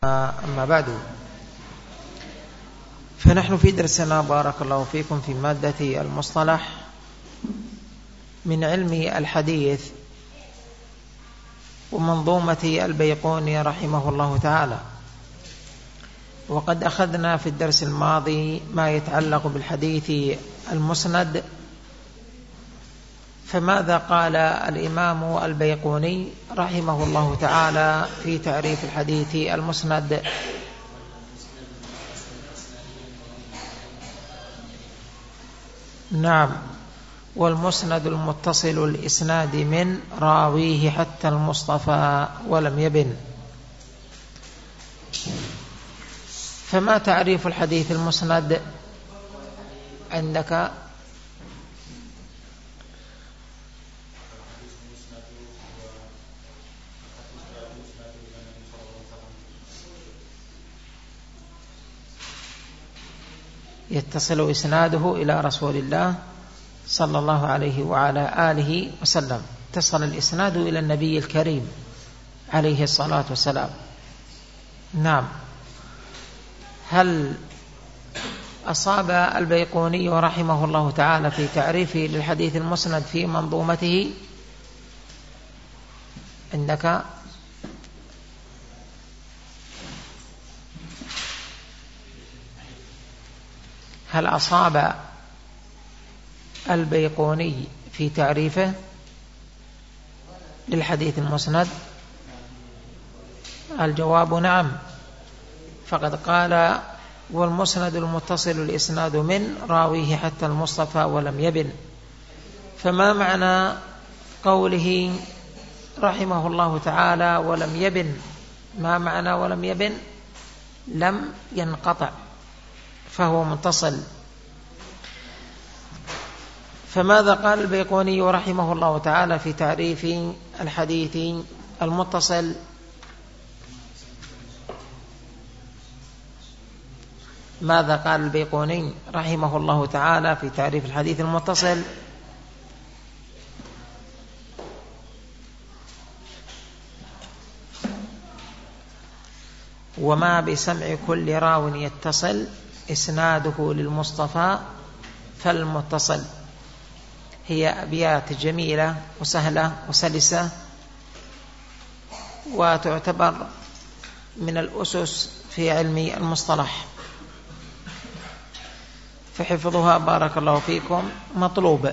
أما بعد، فنحن في درسنا بارك الله فيكم في مادة المصطلح من علم الحديث ومنظومة البيقوني رحمه الله تعالى. وقد أخذنا في الدرس الماضي ما يتعلق بالحديث المسند، فماذا قال الإمام البيقوني رحمه الله تعالى في تعريف الحديث المسند؟ نعم: والمسند المتصل الإسناد من راويه حتى المصطفى ولم يبن. فما تعريف الحديث المسند عندك؟ يتصل إسناده إلى رسول الله صلى الله عليه وعلى آله وسلم، اتصل الإسناد إلى النبي الكريم عليه الصلاة والسلام. نعم. هل أصاب البيقوني رحمه الله تعالى في تعريفه للحديث المسند في منظومته عندك؟ هل أصاب البيقوني في تعريفه للحديث المسند؟ الجواب نعم، فقد قال: والمسند المتصل الإسناد من راويه حتى المصطفى ولم يبن. فما معنى قوله رحمه الله تعالى ولم يبن؟ ما معنى ولم يبن؟ لم ينقطع، فهو متصل. فماذا قال البيقوني رحمه الله تعالى في تعريف الحديث المتصل؟ ماذا قال البيقوني رحمه الله تعالى في تعريف الحديث المتصل؟ وما بسمع كل راو يتصل إسناده للمصطفى فالمتصل. هي أبيات جميلة وسهلة وسلسة، وتعتبر من الأسس في علم المصطلح، فحفظها بارك الله فيكم مطلوب.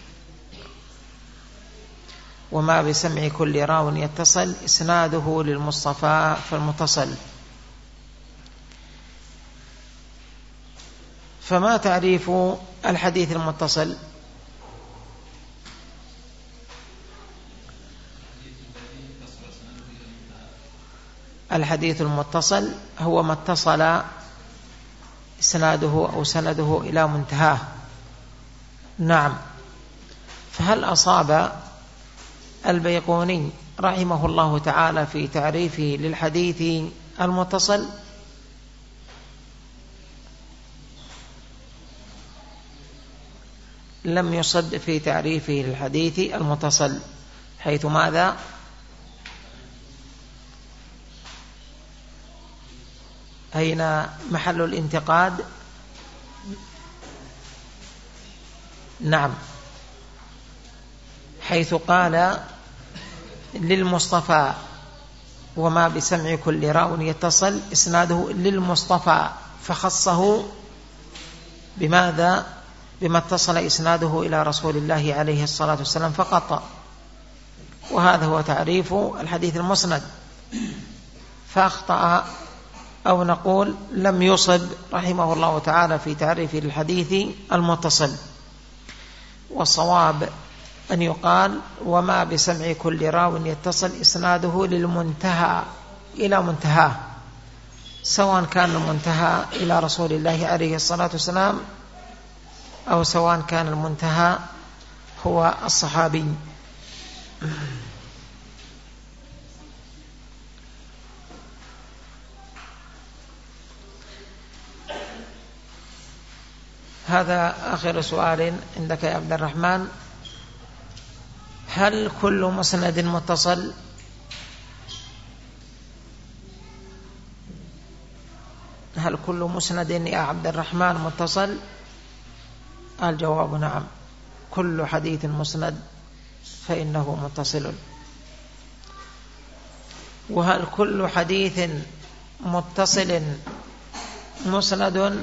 وما بسمع كل راو يتصل إسناده للمصطفى فالمتصل. فما تعريف الحديث المتصل؟ الحديث المتصل هو ما اتصل إسناده أو سنده إلى منتهاه. نعم. فهل أصاب البيقوني رحمه الله تعالى في تعريفه للحديث المتصل؟ لم يصد في تعريفه للحديث المتصل، حيث ماذا؟ أين محل الانتقاد؟ نعم، حيث قال للمصطفى: وما بسمع كل راو يتصل إسناده للمصطفى، فخصه بماذا؟ بما اتصل إسناده إلى رسول الله عليه الصلاة والسلام فقط. وهذا هو تعريف الحديث المسند. فأخطأ، أو نقول لم يصب رحمه الله تعالى في تعريف الحديث المتصل. والصواب أن يقال: وما بسمع كل راو يتصل إسناده للمنتهى إلى منتهاه، سواء كان المنتهى إلى رسول الله عليه الصلاة والسلام أو سواء كان المنتهى هو الصحابي. هذا آخر سؤال عندك يا عبد الرحمن. هل كل مسند متصل؟ هل كل مسند يا عبد الرحمن متصل؟ الجواب نعم، كل حديث مسند فإنه متصل. وهل كل حديث متصل مسند؟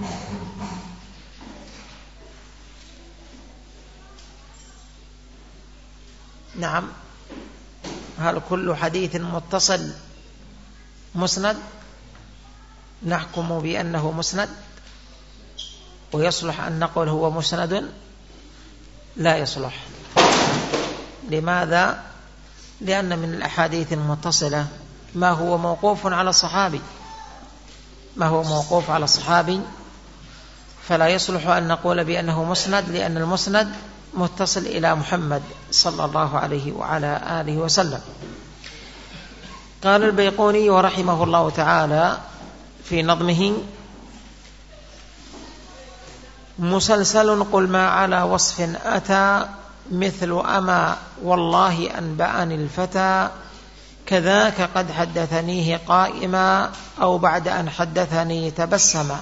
نعم. هل كل حديث متصل مسند؟ نحكم بأنه مسند ويصلح أن نقول هو مسند؟ لا يصلح. لماذا؟ لأن من الأحاديث المتصلة ما هو موقوف على الصحابي، ما هو موقوف على الصحابي، فلا يصلح أن نقول بأنه مسند، لأن المسند متصل إلى محمد صلى الله عليه وعلى آله وسلم. قال البيقوني ورحمه الله تعالى في نظمه: مسلسل قل ما على وصف أتى مثل أما والله أنبأني الفتى كذاك قد حدثنيه قائما أو بعد أن حدثني تبسما.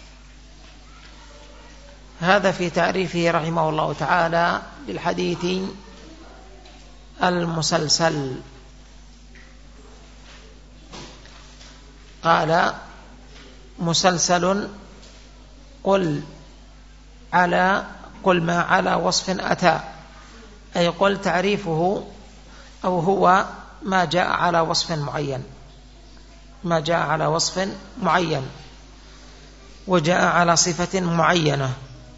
هذا في تعريفه رحمه الله تعالى للحديث المسلسل. قال: مسلسل قل ما على وصف أتى، أي قل تعريفه أو هو ما جاء على وصف معين، ما جاء على وصف معين وجاء على صفة معينة.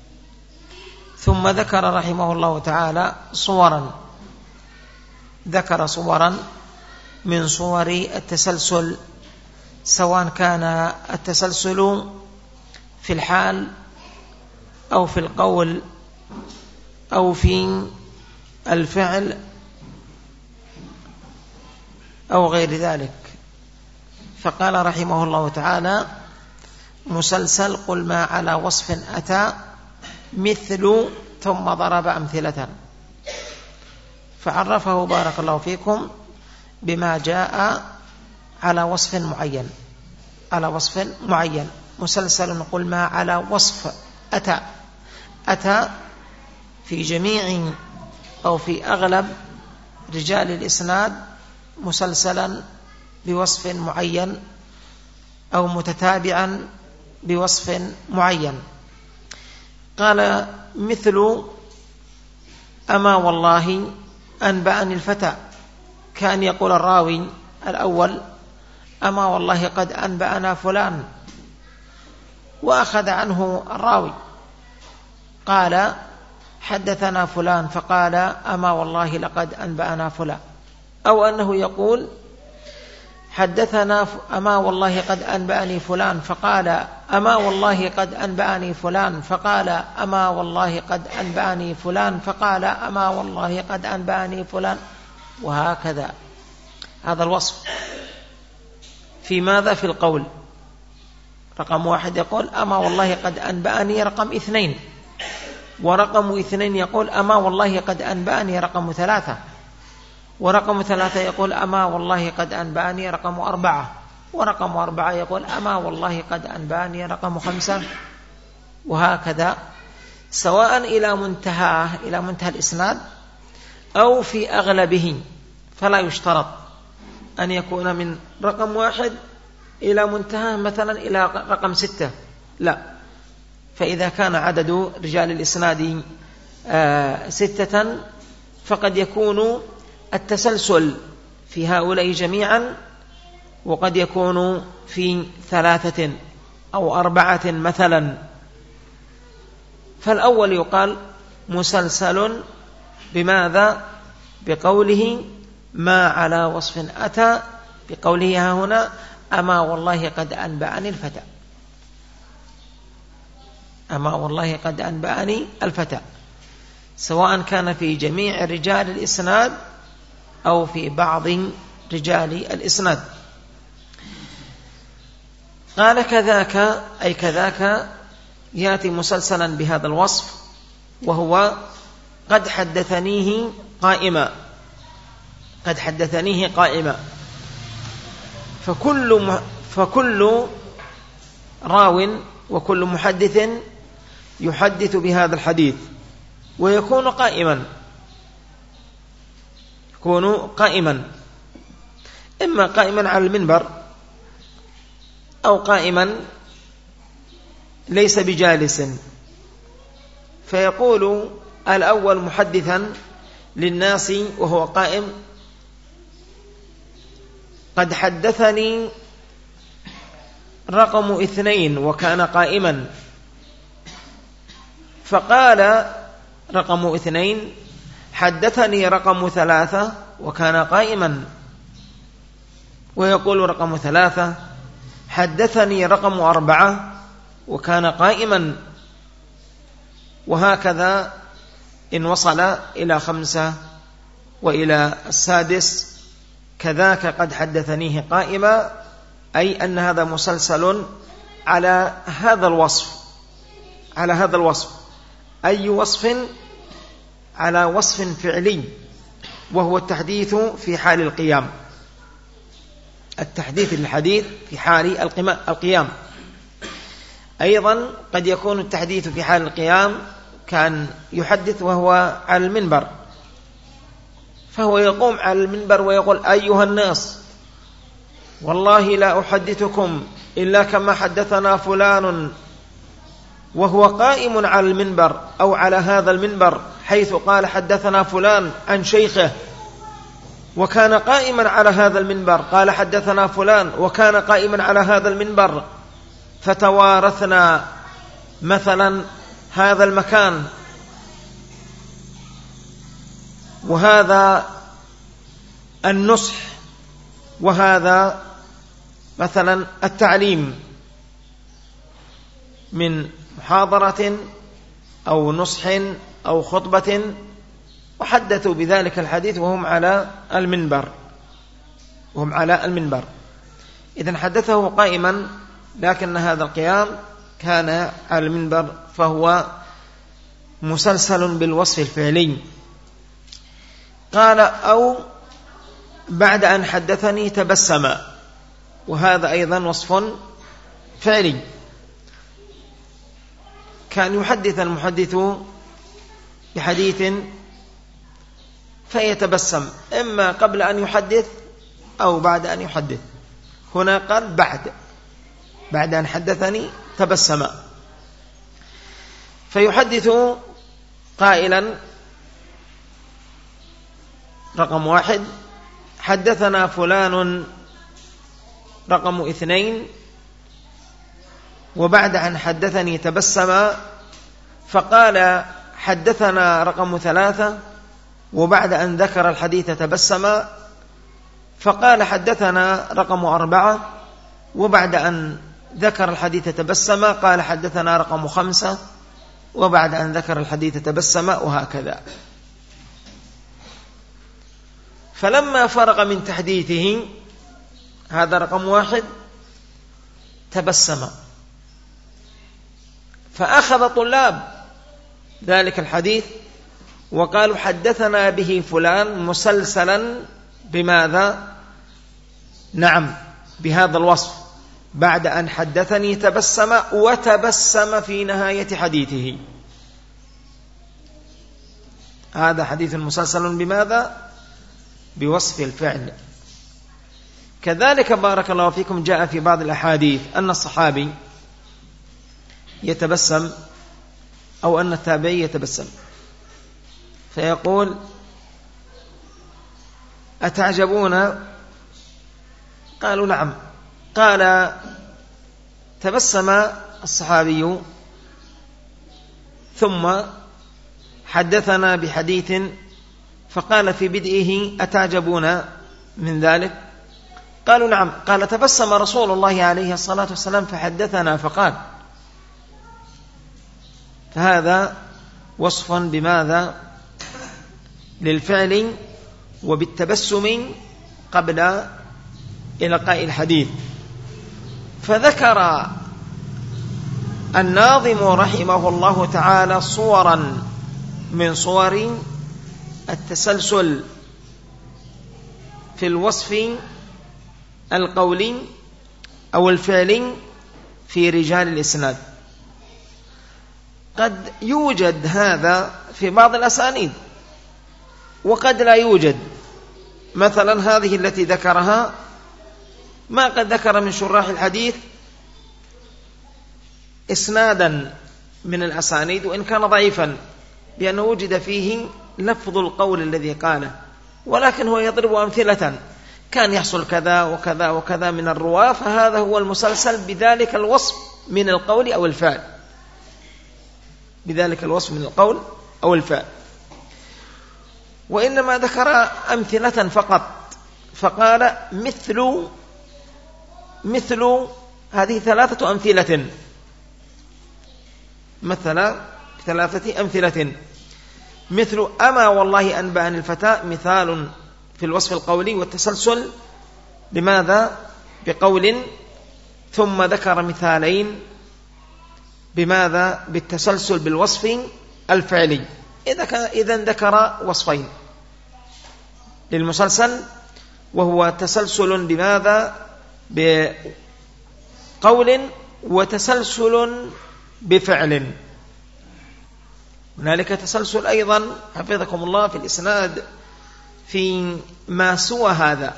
ثم ذكر رحمه الله تعالى صورا، ذكر صورا من صور التسلسل، سواء كان التسلسل في الحال أو في القول أو في الفعل أو غير ذلك. فقال رحمه الله تعالى: مسلسل قل ما على وصف أتى مثل، ثم ضرب أمثلة، فعرفه بارك الله فيكم بما جاء على وصف معين، على وصف معين. مسلسل قل ما على وصف أتى، أتى في جميع أو في أغلب رجال الإسناد مسلسلا بوصف معين أو متتابعا بوصف معين. قال: مثل أما والله أنبأني الفتى، كان يقول الراوي الأول: أما والله قد أنبأنا فلان، وأخذ عنه الراوي قال: حدثنا فلان، فقال: أما والله لقد أنبأنا فلان. أو أنه يقول: حدثنا أما والله قد أنبأني فلان، فقال: أما والله قد أنبأني فلان، فقال: أما والله قد أنبأني فلان، فقال: أما والله قد أنبأني فلان. وهكذا. هذا الوصف في ماذا؟ في القول. رقم 1 يقول: أما والله قد أنبأني، رقم 2، ورقم 2 يقول: أما والله قد أنبأني، رقم 3، ورقم 3 يقول: أما والله قد أنبأني، رقم 4، ورقم 4 يقول: أما والله قد أنبأني، رقم 5. وهكذا، سواء إلى منتهى الإسناد أو في أغلبه، فلا يشترط أن يكون من رقم 1 إلى منتهى مثلا إلى رقم 6، لا. فإذا كان عدد رجال الإسناد 6 فقد يكون التسلسل في هؤلاء جميعا، وقد يكون في 3 أو 4 مثلا. فالأول يقال مسلسل بماذا؟ بقوله ما على وصف أتى، بقوله هنا: أما والله قد أنبأني الفتى، أما والله قد أنبأني الفتى، سواء كان في جميع رجال الإسناد أو في بعض رجال الإسناد. قال: كذاك، أي كذاك يأتي مسلسلا بهذا الوصف، وهو قد حدثنيه قائما، قد حدثنيه قائما. فكل راو وكل محدث يحدث بهذا الحديث، ويكون قائما، يكون قائما، إما قائما على المنبر أو قائما ليس بجالس، فيقول الأول محدثا للناس وهو قائم: قد حدثني رقم 2، وكان قائما، فقال رقم 2: حدثني رقم 3، وكان قائما، ويقول رقم 3: حدثني رقم 4، وكان قائما، وهكذا إن وصل إلى 5 وإلى 6 كذاك قد حدثنيه قائما، أي أن هذا مسلسل على هذا الوصف، على هذا الوصف. أي وصف؟ على وصف فعلي، وهو التحديث في حال القيام، التحديث للحديث في حال القيام. أيضا قد يكون التحديث في حال القيام كان يحدث وهو على المنبر، فهو يقوم على المنبر ويقول: أيها الناس، والله لا أحدثكم إلا كما حدثنا فلان، وهو قائم على المنبر أو على هذا المنبر، حيث قال حدثنا فلان عن شيخه، وكان قائما على هذا المنبر، قال حدثنا فلان وكان قائما على هذا المنبر، فتوارثنا مثلا هذا المكان وهذا النصح وهذا مثلا التعليم من محاضرة أو نصح أو خطبة، وحدثوا بذلك الحديث وهم على المنبر، وهم على المنبر. إذن حدثه قائما، لكن هذا القيام كان على المنبر، فهو مسلسل بالوصف الفعلي. قال: أو بعد أن حدثني تبسم، وهذا أيضا وصف فعلي. كان يحدث المحدث بحديث فيتبسم، إما قبل أن يحدث أو بعد أن يحدث. هنا قال بعد أن حدثني تبسم، فيحدث قائلا: رقم 1: حدثنا فلان رقم 2، وبعد أن حدثني تبسم، فقال حدثنا رقم 3، وبعد أن ذكر الحديث تبسم، فقال حدثنا رقم 4، وبعد أن ذكر الحديث تبسم، قال حدثنا رقم 5، وبعد أن ذكر الحديث تبسم، وهكذا. فلما فرغ من تحديثه هذا رقم 1 تبسم، فأخذ طلاب ذلك الحديث وقالوا: حدثنا به فلان مسلسلا بماذا؟ نعم، بهذا الوصف، بعد أن حدثني تبسم، وتبسم في نهاية حديثه. هذا حديث مسلسل بماذا؟ بوصف الفعل. كذلك بارك الله فيكم جاء في بعض الأحاديث أن الصحابي يتبسم أو أن التابعي يتبسم، فيقول: أتعجبون؟ قالوا: نعم. قال: تبسم الصحابي ثم حدثنا بحديث، فقال في بدئه: أتعجبون من ذلك؟ قالوا: نعم. قال: تبسم رسول الله عليه الصلاة والسلام فحدثنا فقال. فهذا وصف بماذا؟ للفعل وبالتبسم قبل إلقاء الحديث. فذكر الناظم رحمه الله تعالى صورا من صور التسلسل في الوصف القولي أو الفعلي في رجال الإسناد. قد يوجد هذا في بعض الأسانيد وقد لا يوجد. مثلا هذه التي ذكرها ما قد ذكر من شراح الحديث إسنادا من الأسانيد وإن كان ضعيفا بأنه وجد فيه لفظ القول الذي قاله، ولكن هو يضرب أمثلة كان يحصل كذا وكذا وكذا من الرواة، فهذا هو المسلسل بذلك الوصف من القول أو الفعل، بذلك الوصف من القول أو الفعل. وإنما ذكر أمثلة فقط، فقال مثل هذه 3 أمثلة، مثل 3 أمثلة. مثل أما والله أنبأني الفتى مثال في الوصف القولي والتسلسل بماذا؟ بقول، ثم ذكر مثالين بماذا؟ بالتسلسل بالوصف الفعلي. إذن ذكر وصفين للمسلسل، وهو تسلسل بماذا؟ بقول وتسلسل بفعل. هنالك تسلسل أيضا حفظكم الله في الإسناد في ما سوى هذا،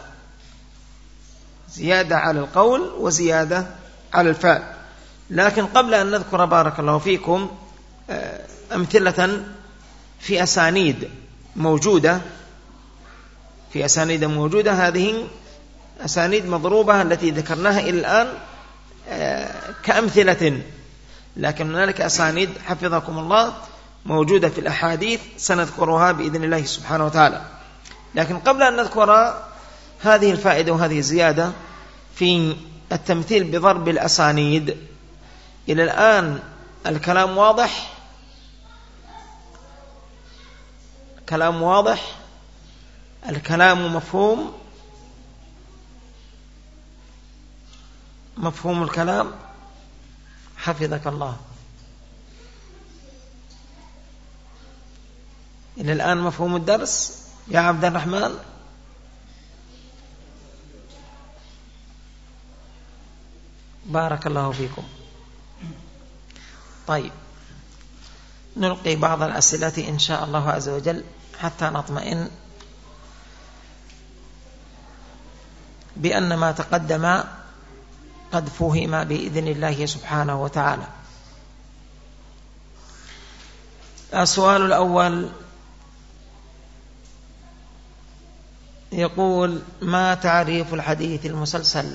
زيادة على القول وزيادة على الفعل. لكن قبل أن نذكر بارك الله فيكم أمثلة في أسانيد موجودة، هذه أسانيد مضروبة التي ذكرناها إلى الآن كأمثلة، لكن هنالك أسانيد حفظكم الله موجودة في الأحاديث سنذكرها بإذن الله سبحانه وتعالى. لكن قبل أن نذكر هذه الفائدة وهذه الزيادة في التمثيل بضرب الأسانيد، إلى الآن الكلام واضح؟ كلام واضح؟ الكلام مفهوم؟ مفهوم الكلام؟ حفظك الله. إلى الآن مفهوم الدرس يا عبد الرحمن؟ بارك الله فيكم. طيب، نلقي بعض الأسئلة إن شاء الله عز وجل حتى نطمئن بأن ما تقدم قد فهم بإذن الله سبحانه وتعالى. السؤال الأول يقول: ما تعريف الحديث المسلسل؟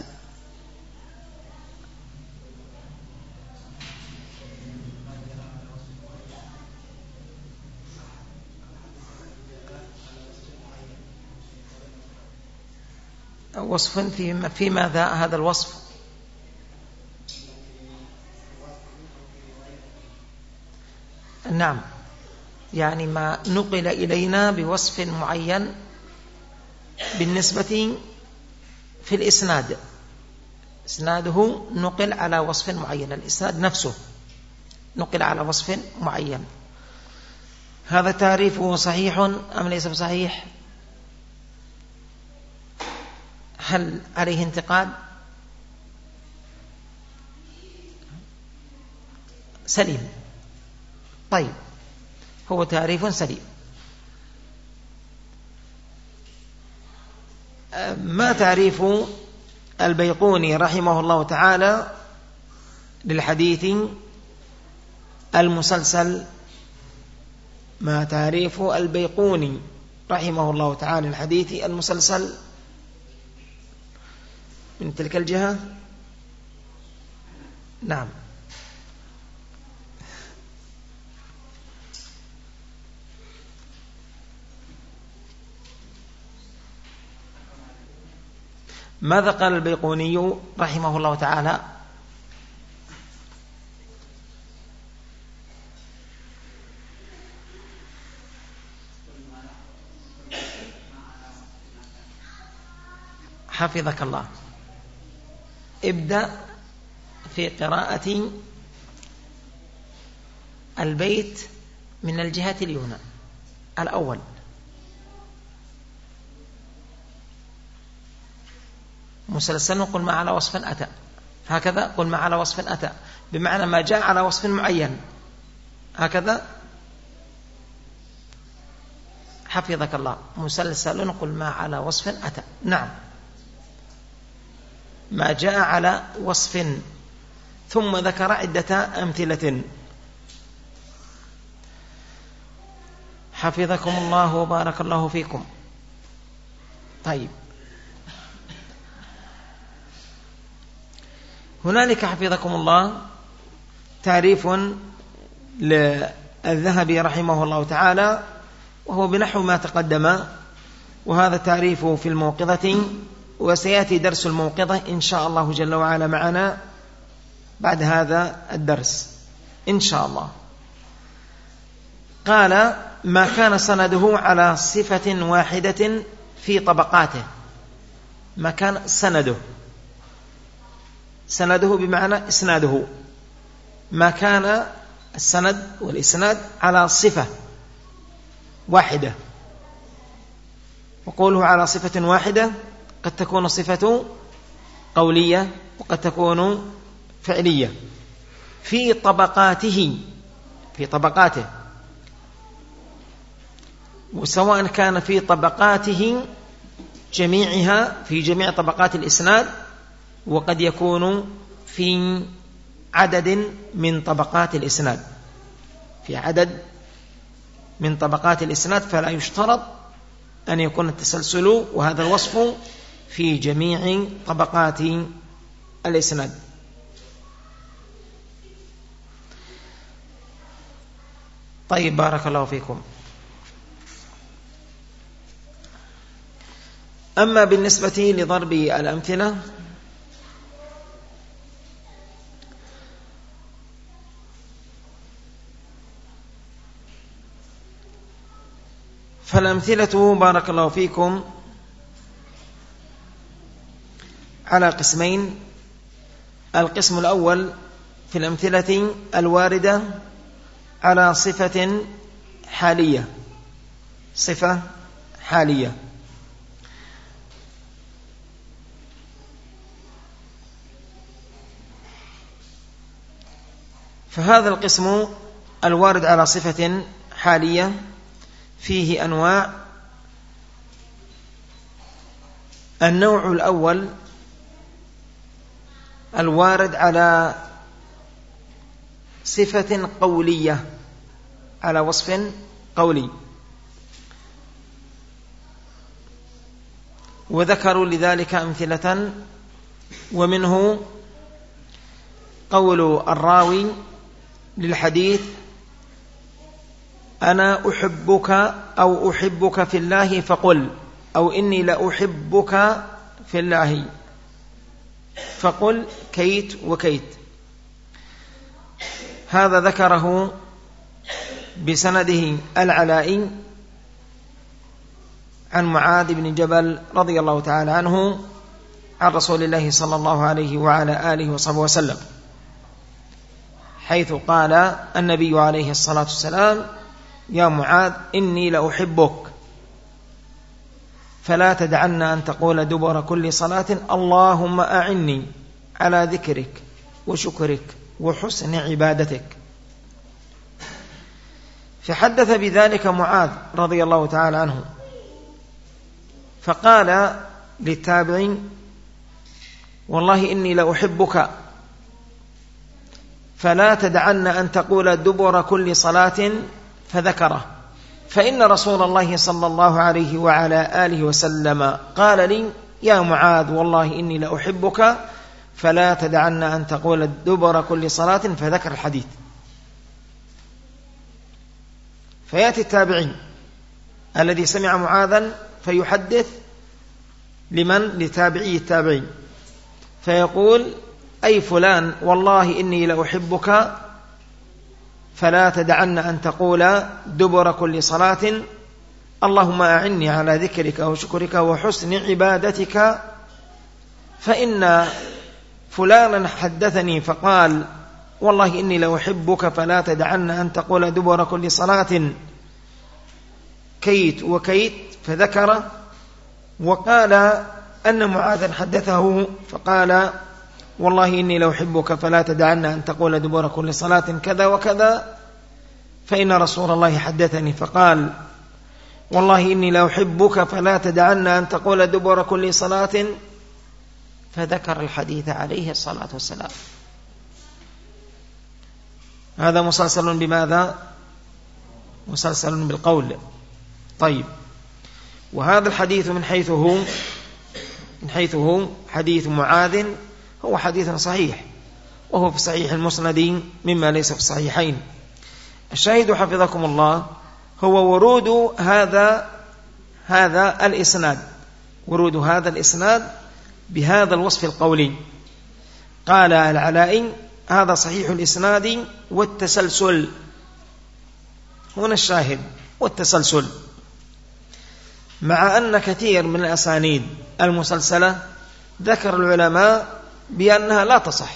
وصف في ماذا هذا الوصف؟ نعم، يعني ما نقل إلينا بوصف معين بالنسبة في الإسناد، إسناده نقل على وصف معين، الإسناد نفسه نقل على وصف معين. هذا تعريفه صحيح أم ليس بصحيح؟ هل عليه انتقاد؟ سليم. طيب، هو تعريف سليم. ما تعريف البيقوني رحمه الله تعالى للحديث المسلسل؟ ما تعريف البيقوني رحمه الله تعالى للحديث المسلسل من تلك الجهة؟ نعم. ماذا قال البيقوني رحمه الله تعالى؟ حفظك الله. ابدأ في قراءة البيت من الجهة اليمنى الأول. مسلسل قل ما على وصف أتى. هكذا قل ما على وصف أتى، بمعنى ما جاء على وصف معين. هكذا حفظك الله، مسلسل قل ما على وصف أتى. نعم، ما جاء على وصف. ثم ذكر عدة أمثلة. حفظكم الله وبارك الله فيكم. طيب، هنالك حفظكم الله تعريف للذهبي رحمه الله تعالى، وهو بنحو ما تقدم، وهذا التعريف في الموقظة، وسيأتي درس الموقظة إن شاء الله جل وعلا معنا بعد هذا الدرس إن شاء الله. قال: ما كان سنده على صفة واحدة في طبقاته. ما كان سنده بمعنى إسناده. ما كان السند والإسناد على صفة واحدة. وقوله على صفة واحدة قد تكون صفة قولية وقد تكون فعلية. في طبقاته، وسواء كان في طبقاته جميعها، في جميع طبقات الإسناد، وقد يكون في عدد من طبقات الإسناد، في عدد من طبقات الإسناد، فلا يشترط أن يكون التسلسل وهذا الوصف في جميع طبقات الإسناد. طيب، بارك الله فيكم. أما بالنسبة لضرب الأمثلة، فالأمثلة بارك الله فيكم على قسمين. القسم الأول في الأمثلة الواردة على صفة حالية، صفة حالية. فهذا القسم الوارد على صفة حالية فيه أنواع. النوع الأول الوارد على صفة قولية، على وصف قولي، وذكروا لذلك أمثلة، ومنه قول الراوي للحديث: أنا أحبك أو أحبك في الله فقل، أو إني لأحبك في الله فقل كيت وكيت. هذا ذكره بسنده العلاء عن معاذ بن جبل رضي الله تعالى عنه عن رسول الله صلى الله عليه وعلى آله وصحبه وسلم، حيث قال النبي عليه الصلاة والسلام: يا معاذ إني لأحبك فلا تدعن أن تقول دبر كل صلاة اللهم أعني على ذكرك وشكرك وحسن عبادتك. فحدث بذلك معاذ رضي الله تعالى عنه، فقال للتابع: والله إني لأحبك فلا تدعن أن تقول دبر كل صلاة، فذكره. فإن رسول الله صلى الله عليه وعلى آله وسلم قال لي: يا معاذ والله إني لأحبك فلا تدعن أن تقول دبر كل صلاة، فذكر الحديث. فيأتي التابعين الذي سمع معاذا فيحدث لمن؟ لتابعي التابعين، فيقول: أي فلان والله إني لأحبك فلا تدعن أن تقول دبر كل صلاة اللهم أعني على ذكرك وشكرك وحسن عبادتك، فإن فلانا حدثني فقال والله إني لأحبك فلا تدعن أن تقول دبر كل صلاة كيت وكيت، فذكر. وقال أن معاذا حدثه فقال والله إني لأحبك فلا تدعن أن تقول دبر كل صلاة كذا وكذا، فإن رسول الله حدثني فقال والله إني لأحبك فلا تدعن أن تقول دبر كل صلاة، فذكر الحديث عليه الصلاة والسلام. هذا مسلسل بماذا؟ مسلسل بالقول. طيب، وهذا الحديث من حيث هو حديث معاذ هو حديث صحيح، وهو في صحيح المسند مما ليس في الصحيحين. الشاهد حفظكم الله هو ورود هذا الإسناد بهذا الوصف القولي. قال العلاء هذا صحيح الإسناد والتسلسل، هنا الشاهد والتسلسل، مع أن كثير من الأسانيد المسلسلة ذكر العلماء بأنها لا تصح،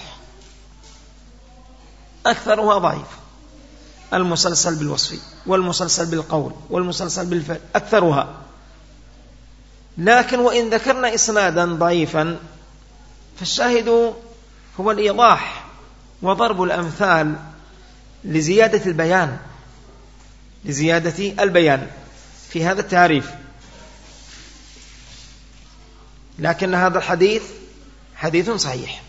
أكثرها ضعيف، المسلسل بالوصف والمسلسل بالقول والمسلسل بالفعل أكثرها. لكن وإن ذكرنا إسنادا ضعيفا فالشاهد هو الإيضاح وضرب الأمثال لزيادة البيان في هذا التعريف. لكن هذا الحديث حديث صحيح.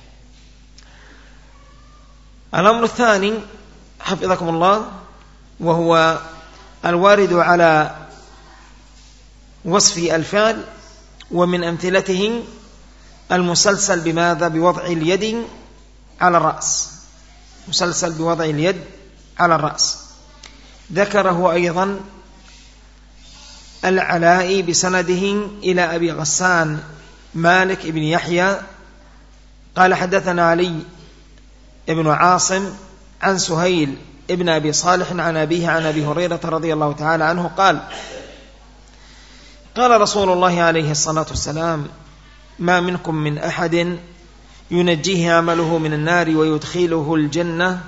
الأمر الثاني حفظكم الله وهو الوارد على وصف الفعل، ومن أمثلته المسلسل بماذا؟ بوضع اليد على الرأس، مسلسل بوضع اليد على الرأس. ذكره أيضا العلاء بسنده إلى أبي غسان مالك بن يحيى قال حدثنا علي ابن عاصم عن سهيل ابن أبي صالح عن أبيه عن أبي هريرة رضي الله تعالى عنه قال قال رسول الله عليه الصلاة والسلام ما منكم من أحد ينجيه عمله من النار ويدخله الجنة.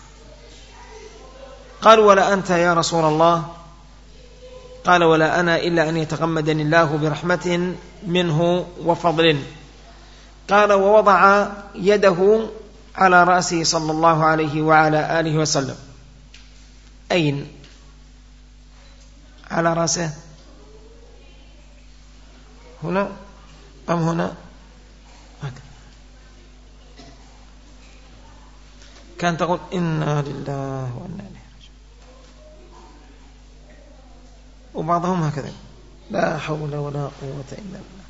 قال ولا أنت يا رسول الله؟ قال ولا أنا إلا أن يتغمدني الله برحمة منه وفضل. قال ووضع يده على رأسه صلى الله عليه وعلى آله وسلم. أين؟ على رأسه هنا أم هنا؟ هكذا كان تقول إنا لله وإنا إليه راجعون، وبعضهم هكذا لا حول ولا قوة إلا بالله.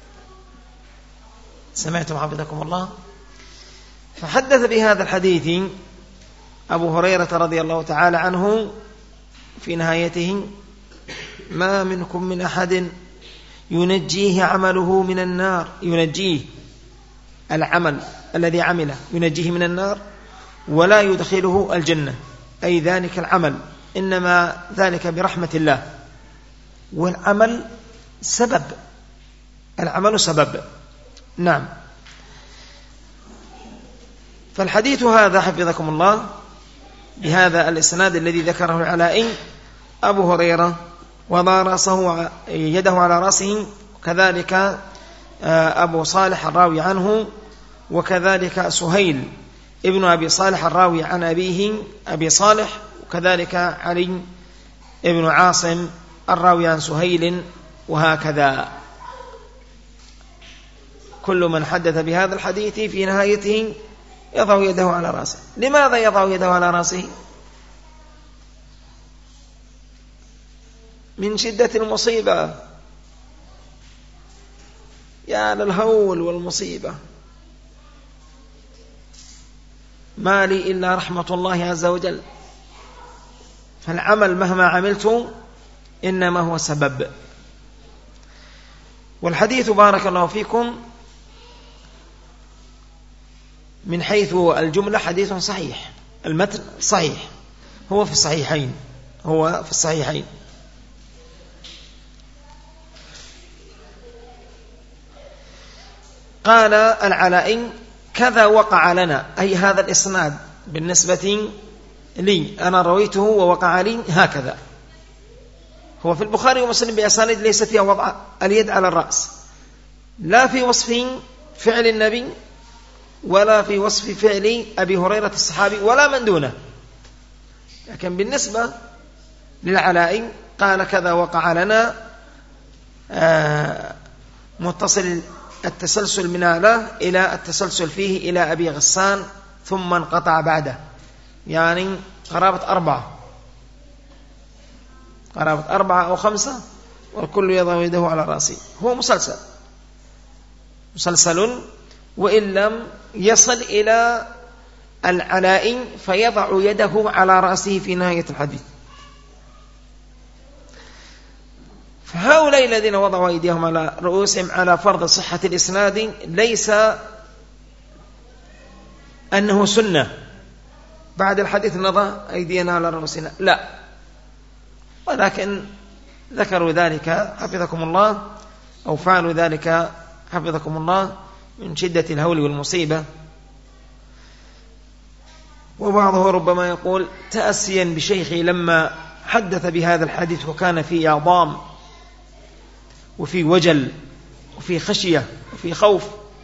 سمعتم حفظكم الله؟ فحدث بهذا الحديث أبو هريرة رضي الله تعالى عنه في نهايته ما منكم من أحد ينجيه عمله من النار، ينجيه العمل الذي عمله ينجيه من النار ولا يدخله الجنة، أي ذلك العمل إنما ذلك برحمة الله، والعمل سبب، العمل سبب. نعم. فالحديث هذا حفظكم الله بهذا الإسناد الذي ذكره العلائي أبو هريرة وضع رأسه يده على رأسه، وكذلك أبو صالح الراوي عنه، وكذلك سهيل ابن أبي صالح الراوي عن أبيه أبي صالح، وكذلك علي ابن عاصم الراوي عن سهيل، وهكذا كل من حدث بهذا الحديث في نهايته يضع يده على رأسه. لماذا يضع يده على رأسه؟ من شدة المصيبة، يا للهول والمصيبة، ما لي إلا رحمة الله عز وجل. فالعمل مهما عملت إنما هو سبب. والحديث بارك الله فيكم من حيث الجملة حديث صحيح، المتن صحيح، هو في الصحيحين. قال العلائي كذا وقع لنا، أي هذا الإسناد بالنسبة لي أنا رويته ووقع لي هكذا. هو في البخاري ومسلم بأسانيد ليس فيها وضع اليد على الرأس، لا في وصف فعل النبي ولا في وصف فعل أبي هريرة الصحابي ولا من دونه. لكن بالنسبة للعلاء قال كذا وقع لنا متصل التسلسل من هذا إلى التسلسل فيه إلى أبي غسان ثم انقطع بعده، يعني قرابة 4 أو 5، والكل يضع يده على رأسه. هو مسلسل وإن لم يصل إلى العلاء فيضع يده على رأسه في نهاية الحديث. فهؤلاء الذين وضعوا أيديهم على رؤوسهم على فرض صحة الإسناد ليس أنه سنة بعد الحديث نضع أيدينا على رؤوسنا، لا، ولكن ذكروا ذلك حفظكم الله أو فعلوا ذلك حفظكم الله من شدة الهول والمصيبة. وبعضه ربما يقول تأسيا بشيخي لما حدث بهذا الحديث وكان في إعظام وفي وجل وفي خشية وفي خوف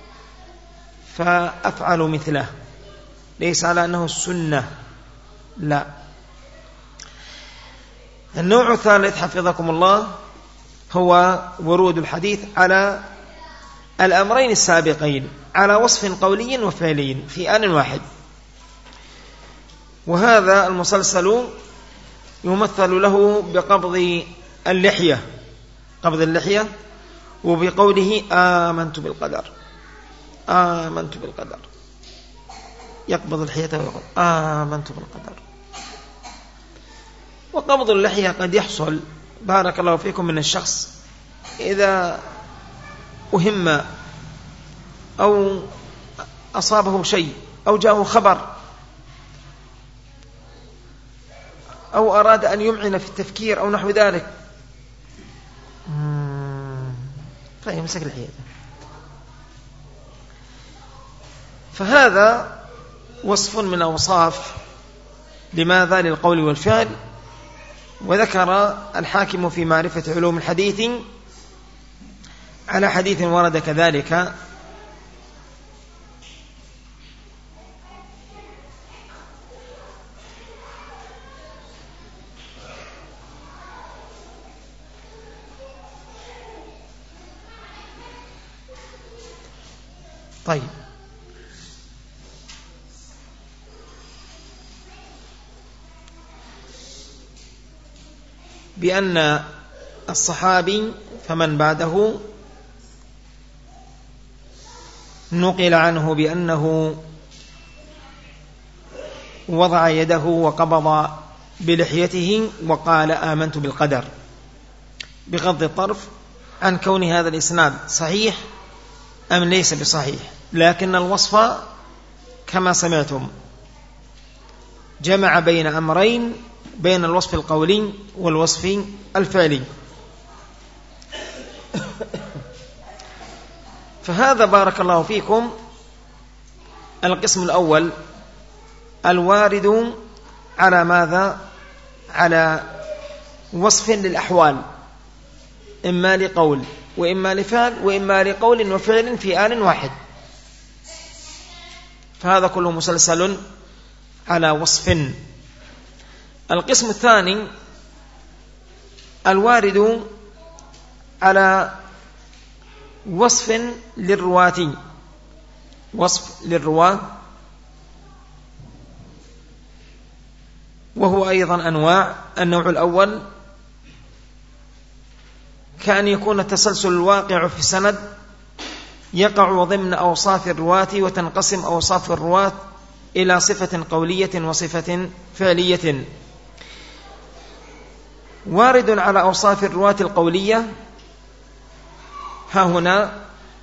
فأفعل مثله، ليس على أنه السنة، لا. النوع الثالث حفظكم الله هو ورود الحديث على الأمرين السابقين على وصف قولي وفعلي في آن واحد. وهذا المسلسل يمثل له بقبض اللحية، قبض اللحية، وبقوله آمنت بالقدر، آمنت بالقدر، يقبض اللحية ويقول آمنت بالقدر. وقبض اللحية قد يحصل بارك الله فيكم من الشخص إذا أهم أو أصابه شيء أو جاءه خبر أو أراد أن يمعن في التفكير أو نحو ذلك فيمسك اللحية. فهذا وصف من أوصاف لماذا للقول والفعل. وذكر الحاكم في معرفة علوم الحديث على حديث ورد كذلك طيب. بأن الصحابي فمن بعده نقل عنه بأنه وضع يده وقبض بلحيته وقال آمنت بالقدر، بغض الطرف عن كون هذا الإسناد صحيح أم ليس بصحيح. لكن الوصف كما سمعتم جمع بين أمرين، بين الوصف القولي والوصف الفعلي. فهذا بارك الله فيكم القسم الأول الوارد على ماذا؟ على وصف للأحوال، إما لقول وإما لفعل وإما لقول وفعل في آن واحد، فهذا كله مسلسل على وصف. القسم الثاني الوارد على وصف للرواة، وصف للرواة، وهو أيضا أنواع. النوع الأول كأن يكون التسلسل الواقع في السند يقع ضمن أوصاف الرواة، وتنقسم أوصاف الرواة إلى صفة قولية وصفة فعلية. وارد على أوصاف الرواة القولية ها هنا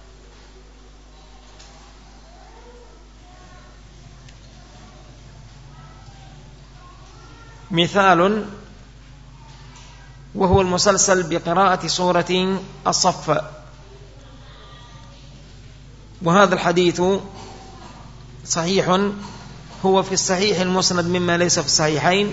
مثال، وهو المسلسل بقراءة سورة الصف. وهذا الحديث صحيح، هو في الصحيح المسند مما ليس في الصحيحين.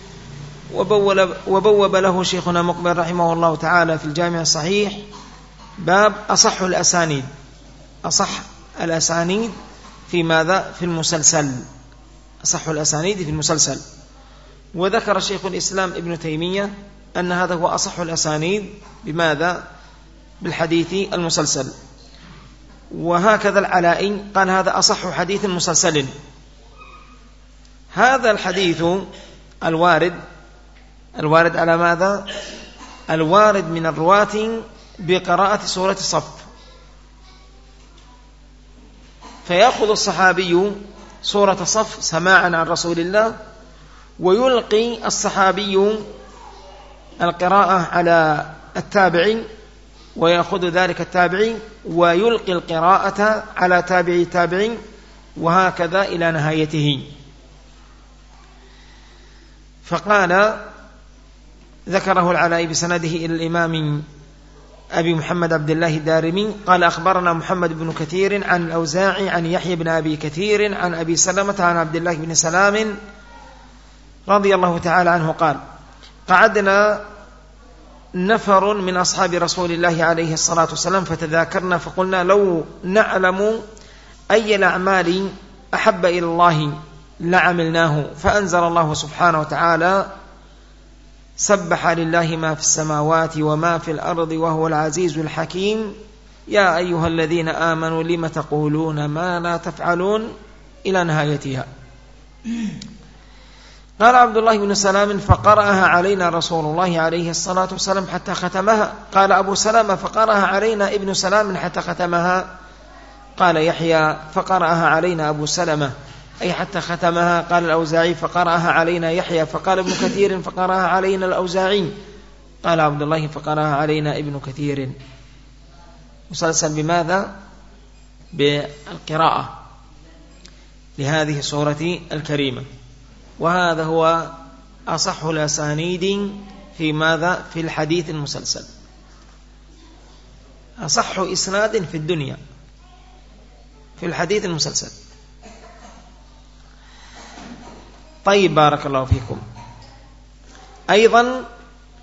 وبوب له شيخنا مقبل رحمه الله تعالى في الجامع الصحيح باب أصح الأسانيد، أصح الأسانيد في ماذا؟ في المسلسل، أصح الأسانيد في المسلسل. وذكر شيخ الإسلام ابن تيمية أن هذا هو أصح الأسانيد بماذا؟ بالحديث المسلسل. وهكذا العلائي قال هذا أصح حديث مسلسل. هذا الحديث الوارد على ماذا؟ الوارد من الرواة بقراءة سورة الصف، فيأخذ الصحابي سورة الصف سماعا عن رسول الله، ويلقي الصحابي القراءة على التابعي، ويأخذ ذلك التابعي ويلقي القراءة على تابعي تابعي، وهكذا إلى نهايته. فقال ذكره العلائي بسنده إلى الإمام أبي محمد عبد الله الدارمي قال أخبرنا محمد بن كثير عن الأوزاعي عن يحيى بن أبي كثير عن أبي سلمة عن عبد الله بن سلام رضي الله تعالى عنه قال قعدنا نفر من أصحاب رسول الله عليه الصلاة والسلام فتذاكرنا فقلنا لو نعلم أي الأعمال أحب إلى الله لعملناه، فأنزل الله سبحانه وتعالى سبح لله ما في السماوات وما في الأرض وهو العزيز الحكيم يا أيها الذين آمنوا لم تقولون ما لا تفعلون إلى نهايتها. قال عبد الله بن سلام فقرأها علينا رسول الله عليه الصلاة والسلام حتى ختمها. قال أبو سلمة فقرأها علينا ابن سلام حتى ختمها. قال يحيى فقرأها علينا أبو سلمة أي حتى ختمها. قال الأوزاعي فقرأها علينا يحيى. فقال ابن كثير فقرأها علينا الأوزاعي. قال عبد الله فقرأها علينا ابن كثير. مسلسل بماذا؟ بالقراءة لهذه السورة الكريمة. وهذا هو أصح الأسانيد في ماذا؟ في الحديث المسلسل، أصح إسناد في الدنيا في الحديث المسلسل. طيب بارك الله فيكم. أيضا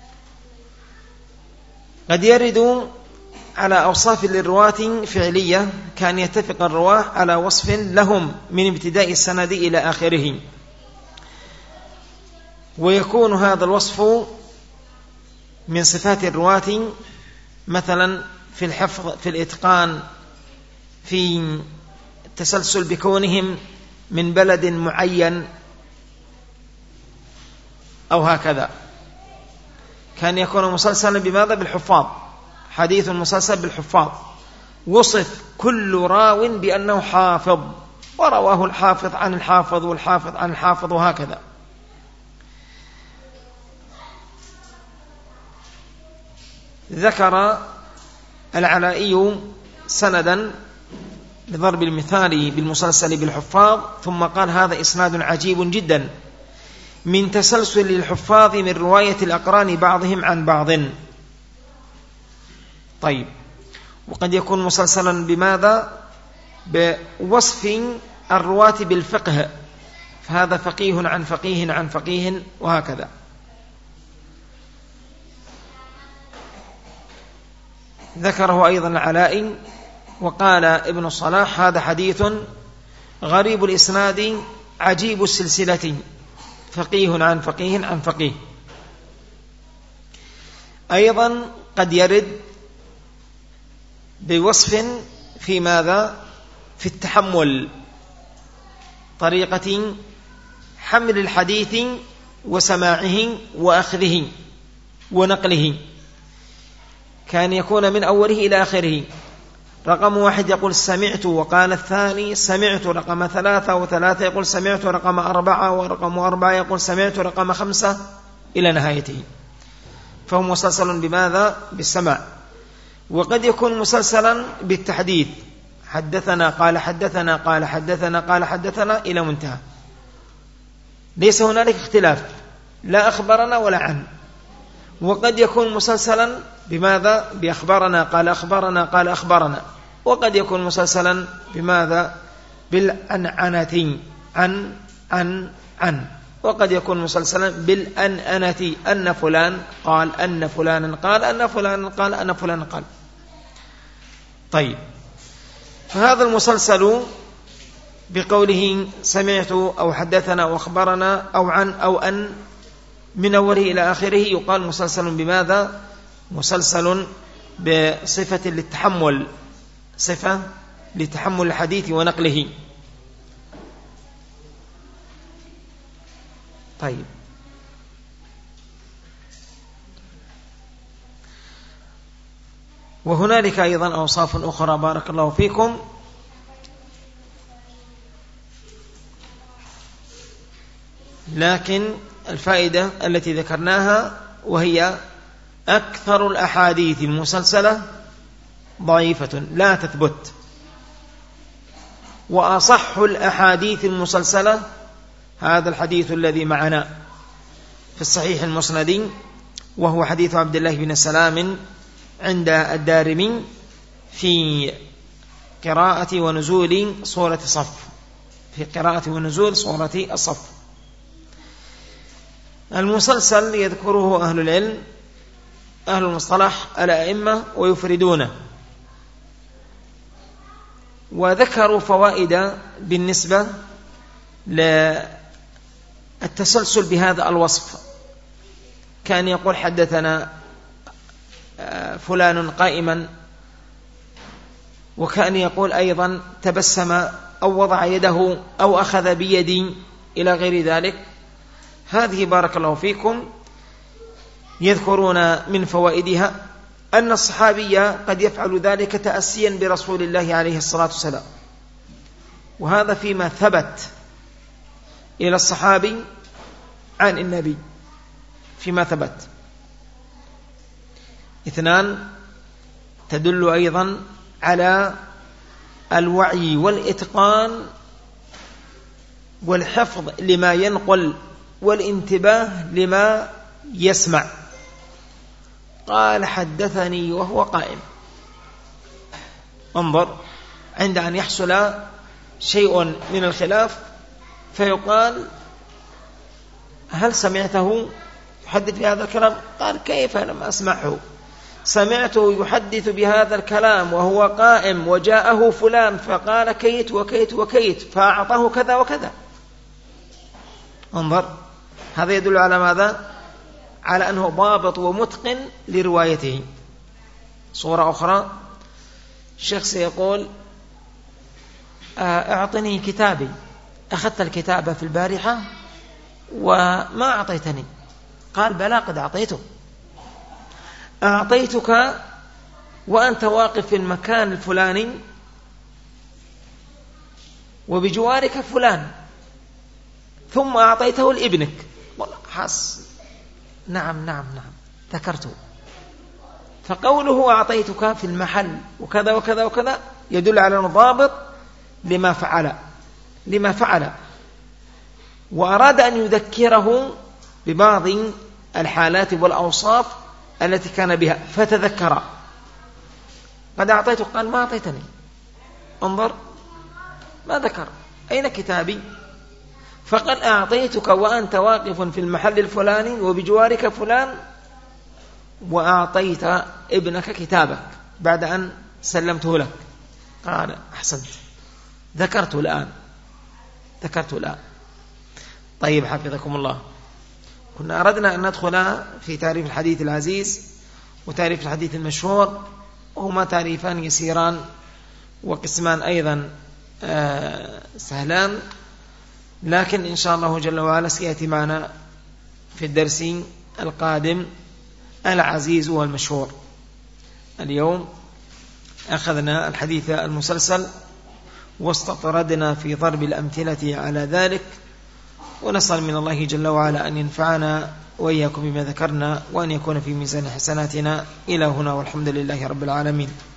قد يرد على أوصاف للرواة فعلية كان يتفق الرواة على وصف لهم من ابتداء السند إلى آخره، ويكون هذا الوصف من صفات الرواة مثلا في الحفظ، في الإتقان، في التسلسل بكونهم من بلد معين أو هكذا. كان يكون مسلسلا بماذا؟ بالحفاظ، حديث مسلسل بالحفاظ، وصف كل راو بأنه حافظ، ورواه الحافظ عن الحافظ والحافظ عن الحافظ وهكذا. ذكر العلائي سندا بضرب المثال بالمسلسل بالحفاظ، ثم قال هذا إسناد عجيب جدا من تسلسل الحفاظ من رواية الأقران بعضهم عن بعض. طيب، وقد يكون مسلسلا بماذا؟ بوصف الرواة بالفقه، فهذا فقيه عن فقيه عن فقيه وهكذا. ذكره أيضا العلائي. وقال ابن الصلاح هذا حديث غريب الإسناد عجيب السلسلة، فقيه عن فقيه عن فقيه. أيضا قد يرد بوصف في ماذا؟ في التحمل، طريقة حمل الحديث وسماعه وأخذه ونقله، كان يكون من أوله إلى آخره. رقم 1 يقول سمعت، وقال الثاني سمعت، رقم 3 وثلاثة يقول سمعت، رقم 4 ورقم 4 يقول سمعت، رقم 5 إلى نهايته. فهو مسلسل بماذا؟ بالسماع. وقد يكون مسلسلا بالتحديث، حدثنا قال حدثنا قال حدثنا قال حدثنا إلى منتهى، ليس هنالك اختلاف، لا أخبرنا ولا عن. وقد يكون مسلسلا بماذا؟ بأخبرنا قال أخبرنا قال أخبرنا. وقد يكون مسلسلا بماذا؟ بالأنعنة، عن. وقد يكون مسلسلا بالأنأنة، أن فلان قال أن فلانا قال أن فلانا قال أن فلانا قال. طيب، فهذا المسلسل بقوله سمعت أو حدثنا أو أخبرنا أو عن أو أن من أوله إلى آخره يقال مسلسل بماذا؟ مسلسل بصفة للتحمل، صفة لتحمل الحديث ونقله. طيب، وهنالك أيضا أوصاف أخرى بارك الله فيكم، لكن الفائدة التي ذكرناها وهي أكثر الأحاديث المسلسلة ضعيفة لا تثبت، وأصح الأحاديث المسلسلة هذا الحديث الذي معنا في الصحيح المسند، وهو حديث عبد الله بن سلام عند الدارمي في قراءة ونزول سورة صف، في قراءة ونزول سورة الصف. المسلسل يذكره أهل العلم، أهل المصطلح الأئمة ويفردونه، وذكروا فوائد بالنسبة للتسلسل بهذا الوصف. كان يقول حدثنا فلان قائما، وكان يقول أيضا تبسم أو وضع يده أو أخذ بيدي إلى غير ذلك. هذه بارك الله فيكم يذكرون من فوائدها أن الصحابي قد يفعل ذلك تأسيا برسول الله عليه الصلاة والسلام، وهذا فيما ثبت إلى الصحابي عن النبي، فيما ثبت. اثنان، تدل أيضا على الوعي والإتقان والحفظ لما ينقل والانتباه لما يسمع. قال حدثني وهو قائم، انظر، عند أن يحصل شيء من الخلاف فيقال هل سمعته يحدث بهذا الكلام؟ قال كيف لم أسمعه، سمعته يحدث بهذا الكلام وهو قائم، وجاءه فلان فقال كيت وكيت وكيت فأعطاه كذا وكذا. انظر، هذا يدل على ماذا؟ على أنه ضابط ومتقن لروايته. صورة أخرى، الشيخ سيقول أعطني كتابي، أخذت الكتاب في البارحة وما أعطيتني. قال بلى قد أعطيته، أعطيتك وأنت واقف في المكان الفلاني وبجوارك فلان، ثم أعطيته لابنك. والله حس نعم ذكرته. فقوله أعطيتك في المحل وكذا وكذا وكذا يدل على أنه ضابط لما فعل، وأراد أن يذكره ببعض الحالات والأوصاف التي كان بها فتذكر. قد أعطيته، قال ما أعطيتني. انظر، ما ذكر أين كتابي، فقال أعطيتك وأنت واقف في المحل الفلاني وبجوارك فلان، وأعطيت ابنك كتابك بعد أن سلمته لك. قال أحسنت، ذكرت الآن. طيب، حفظكم الله. كنا أردنا أن ندخل في تعريف الحديث العزيز وتعريف الحديث المشهور، وهما تعريفان يسيران وقسمان أيضا سهلان، لكن إن شاء الله جل وعلا سيأتي معنا في الدرس القادم العزيز والمشهور. اليوم أخذنا الحديث المسلسل واستطردنا في ضرب الأمثلة على ذلك، ونسأل من الله جل وعلا أن ينفعنا وإياكم بما ذكرنا، وأن يكون في ميزان حسناتنا. إلى هنا والحمد لله رب العالمين.